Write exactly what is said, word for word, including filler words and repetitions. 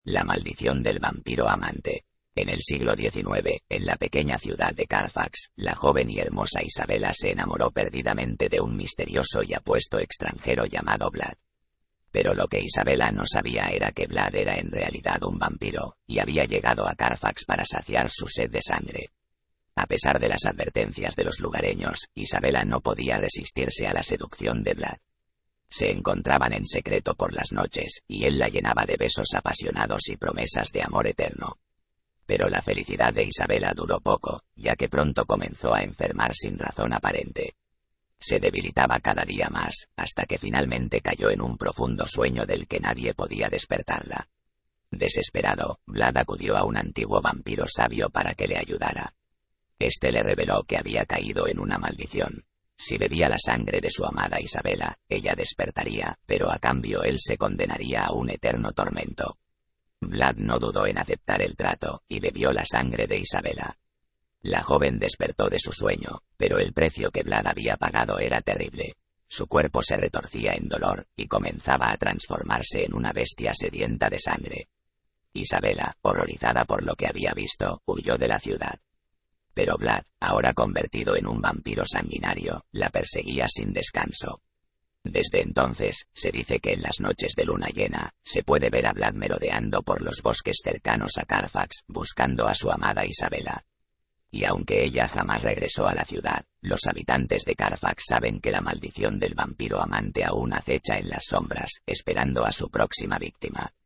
La maldición del vampiro amante. En el siglo diecinueve, en la pequeña ciudad de Carfax, la joven y hermosa Isabela se enamoró perdidamente de un misterioso y apuesto extranjero llamado Vlad. Pero lo que Isabela no sabía era que Vlad era en realidad un vampiro, y había llegado a Carfax para saciar su sed de sangre. A pesar de las advertencias de los lugareños, Isabela no podía resistirse a la seducción de Vlad. Se encontraban en secreto por las noches, y él la llenaba de besos apasionados y promesas de amor eterno. Pero la felicidad de Isabela duró poco, ya que pronto comenzó a enfermar sin razón aparente. Se debilitaba cada día más, hasta que finalmente cayó en un profundo sueño del que nadie podía despertarla. Desesperado, Vlad acudió a un antiguo vampiro sabio para que le ayudara. Este le reveló que había caído en una maldición. Si bebía la sangre de su amada Isabela, ella despertaría, pero a cambio él se condenaría a un eterno tormento. Vlad no dudó en aceptar el trato, y bebió la sangre de Isabela. La joven despertó de su sueño, pero el precio que Vlad había pagado era terrible. Su cuerpo se retorcía en dolor, y comenzaba a transformarse en una bestia sedienta de sangre. Isabela, horrorizada por lo que había visto, huyó de la ciudad. Pero Vlad, ahora convertido en un vampiro sanguinario, la perseguía sin descanso. Desde entonces, se dice que en las noches de luna llena, se puede ver a Vlad merodeando por los bosques cercanos a Carfax, buscando a su amada Isabela. Y aunque ella jamás regresó a la ciudad, los habitantes de Carfax saben que la maldición del vampiro amante aún acecha en las sombras, esperando a su próxima víctima.